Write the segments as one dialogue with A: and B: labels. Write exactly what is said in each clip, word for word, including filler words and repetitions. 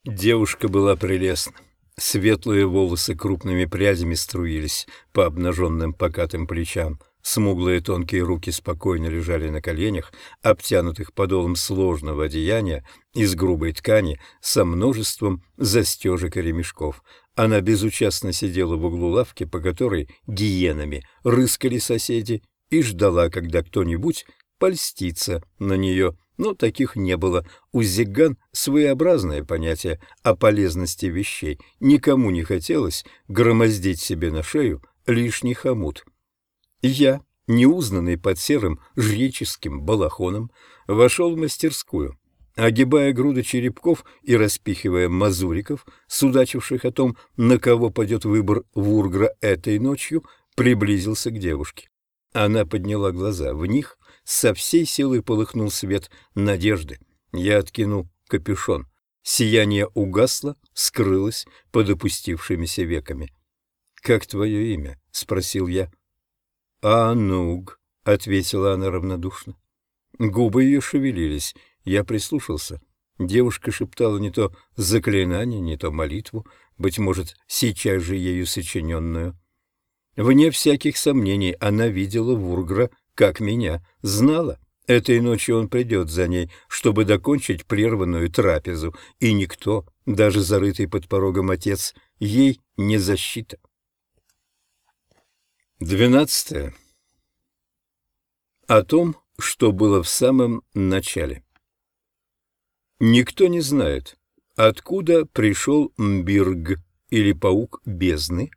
A: Девушка была прелестна. Светлые волосы крупными прядями струились по обнаженным покатым плечам. Смуглые тонкие руки спокойно лежали на коленях, обтянутых подолом сложного одеяния из грубой ткани со множеством застежек и ремешков. Она безучастно сидела в углу лавки, по которой гиенами рыскали соседи, и ждала, когда кто-нибудь польстится на нее. Но таких не было. У зиган своеобразное понятие о полезности вещей. Никому не хотелось громоздить себе на шею лишний хомут. Я, неузнанный под серым жреческим балахоном, вошел в мастерскую. Огибая груды черепков и распихивая мазуриков, судачивших о том, на кого падет выбор Вургра этой ночью, приблизился к девушке. Она подняла глаза. В них со всей силы полыхнул свет надежды. Я откинул капюшон. Сияние угасло, скрылось под опустившимися веками. — Как твое имя? — спросил я. — Ануг, — ответила она равнодушно. Губы ее шевелились. Я прислушался. Девушка шептала не то заклинание, не то молитву, быть может, сейчас же ею сочиненную. Вне всяких сомнений она видела Вургра, как меня, знала. Этой ночью он придет за ней, чтобы докончить прерванную трапезу, и никто, даже зарытый под порогом отец, ей не защита. Двенадцатое. О том, что было в самом начале. Никто не знает, откуда пришел Мбирг, или паук бездны,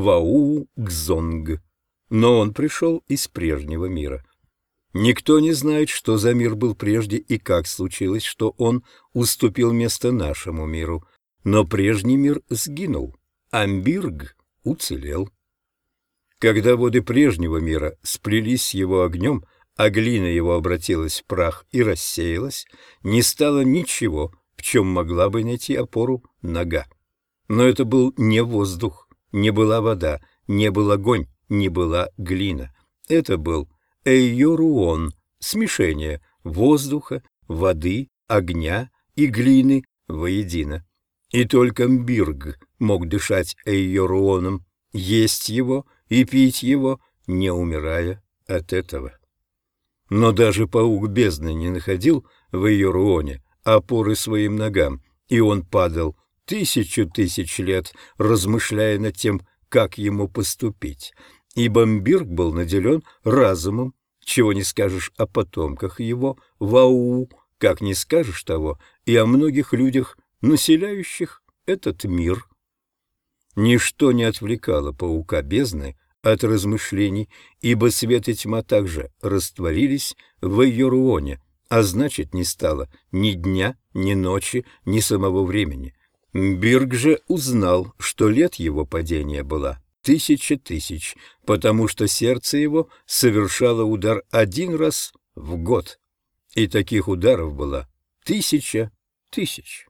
A: Вау-Гзонг, но он пришел из прежнего мира. Никто не знает, что за мир был прежде и как случилось, что он уступил место нашему миру, но прежний мир сгинул, а Мбирг уцелел. Когда воды прежнего мира сплелись с его огнем, а глина его обратилась в прах и рассеялась, не стало ничего, в чем могла бы найти опору нога. Но это был не воздух, не была вода, не был огонь, не была глина. Это был Эйоруон, смешение воздуха, воды, огня и глины воедино. И только Мбирг мог дышать Эйоруоном, есть его и пить его, не умирая от этого. Но даже паук бездны не находил в Эйоруоне опоры своим ногам, и он падал тысячу тысяч лет, размышляя над тем, как ему поступить. Ибо Мбирг был наделен разумом, чего не скажешь о потомках его, Вау, как не скажешь того и о многих людях, населяющих этот мир. Ничто не отвлекало паука бездны от размышлений, ибо свет и тьма также растворились в Эйоруоне, а значит, не стало ни дня, ни ночи, ни самого времени. Мбирг же узнал, что лет его падения была тысяча тысяч, потому что сердце его совершало удар один раз в год, и таких ударов было тысяча тысяч.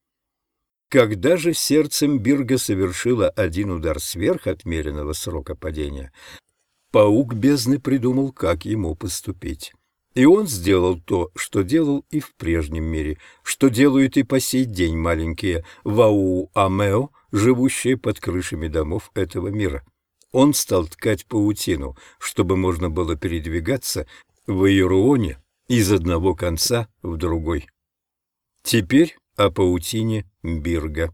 A: Когда же сердце Мбирга совершило один удар сверх отмеренного срока падения, паук бездны придумал, как ему поступить. И он сделал то, что делал и в прежнем мире, что делают и по сей день маленькие Вау-Амео, живущие под крышами домов этого мира. Он стал ткать паутину, чтобы можно было передвигаться в Эйоруоне из одного конца в другой. Теперь о паутине Мбирга.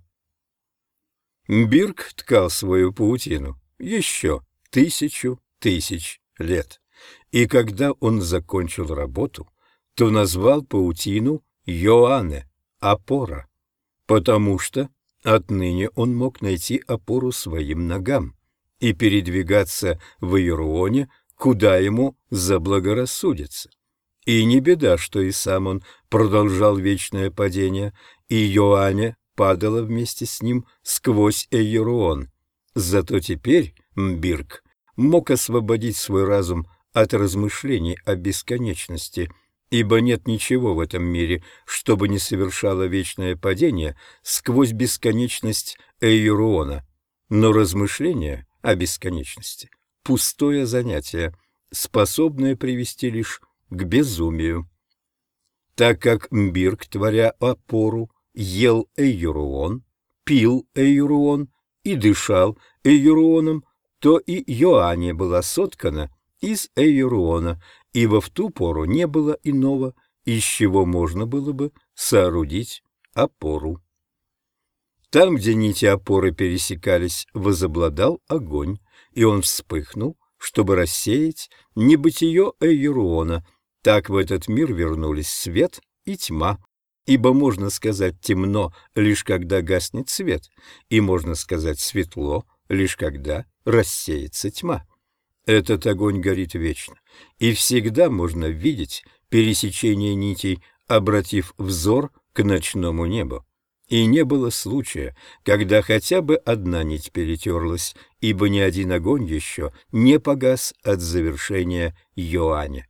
A: Мбирг ткал свою паутину еще тысячу тысяч лет. И когда он закончил работу, то назвал паутину Йоанне, опора, потому что отныне он мог найти опору своим ногам и передвигаться в Эйоруоне, куда ему заблагорассудится. И не беда, что и сам он продолжал вечное падение, и Йоанне падала вместе с ним сквозь Эйоруон. Зато теперь Мбирг мог освободить свой разум от размышлений о бесконечности, ибо нет ничего в этом мире, что бы не совершало вечное падение сквозь бесконечность Эйоруона. Но размышления о бесконечности — пустое занятие, способное привести лишь к безумию. Так как Мбирг, творя опору, ел эйюруон, пил эйюруон и дышал эйюруоном, то и Йоанне была соткана из эйюруона, ибо в ту пору не было иного, из чего можно было бы соорудить опору. Там, где нити опоры пересекались, возобладал огонь, и он вспыхнул, чтобы рассеять небытие эйюруона. Так в этот мир вернулись свет и тьма, ибо можно сказать темно, лишь когда гаснет свет, и можно сказать светло, лишь когда рассеется тьма. Этот огонь горит вечно, и всегда можно видеть пересечение нитей, обратив взор к ночному небу. И не было случая, когда хотя бы одна нить перетерлась, ибо ни один огонь еще не погас от завершения Йоанне.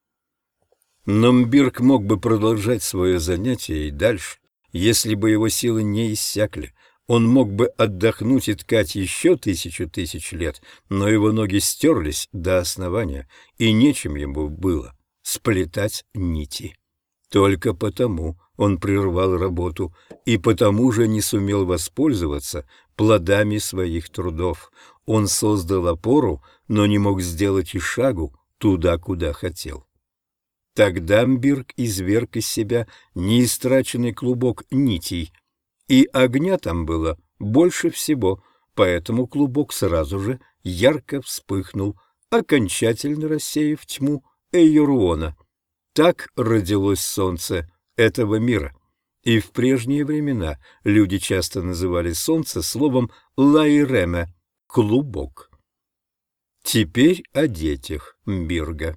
A: Но Мбирк мог бы продолжать свое занятие и дальше, если бы его силы не иссякли. Он мог бы отдохнуть и ткать еще тысячу тысяч лет, но его ноги стерлись до основания, и нечем ему было сплетать нити. Только потому он прервал работу и потому же не сумел воспользоваться плодами своих трудов. Он создал опору, но не мог сделать и шагу туда, куда хотел. Тогда Мбирк изверг из себя неистраченный клубок нитей, и огня там было больше всего, поэтому клубок сразу же ярко вспыхнул, окончательно рассеяв тьму эйюруона. Так родилось солнце этого мира, и в прежние времена люди часто называли солнце словом «лайреме» — «клубок». Теперь о детях Мбирга.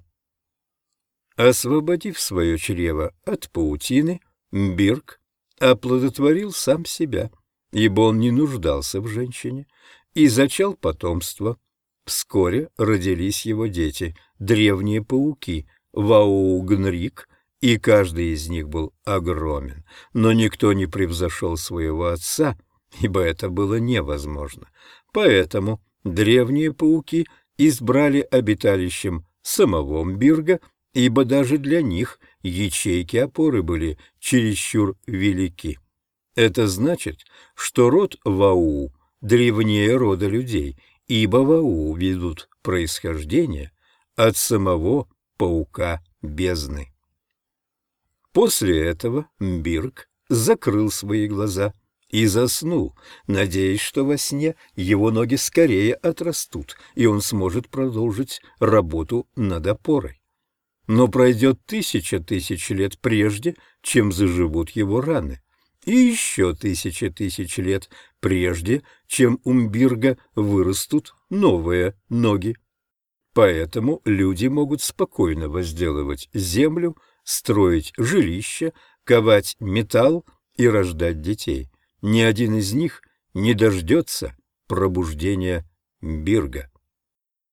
A: Освободив свое чрево от паутины, Мбирк оплодотворил сам себя, ибо он не нуждался в женщине, и зачал потомство. Вскоре родились его дети, древние пауки, Ваугнрик, и каждый из них был огромен, но никто не превзошел своего отца, ибо это было невозможно. Поэтому древние пауки избрали обиталищем самого Мбирга, ибо даже для них ячейки опоры были чересчур велики. Это значит, что род Вау древнее рода людей, ибо Вау ведут происхождение от самого паука бездны. После этого Мбирк закрыл свои глаза и заснул, надеясь, что во сне его ноги скорее отрастут, и он сможет продолжить работу над опорой. Но пройдет тысяча тысяч лет прежде, чем заживут его раны, и еще тысяча тысяч лет прежде, чем у Мбирга вырастут новые ноги. Поэтому люди могут спокойно возделывать землю, строить жилища, ковать металл и рождать детей. Ни один из них не дождется пробуждения Мбирга.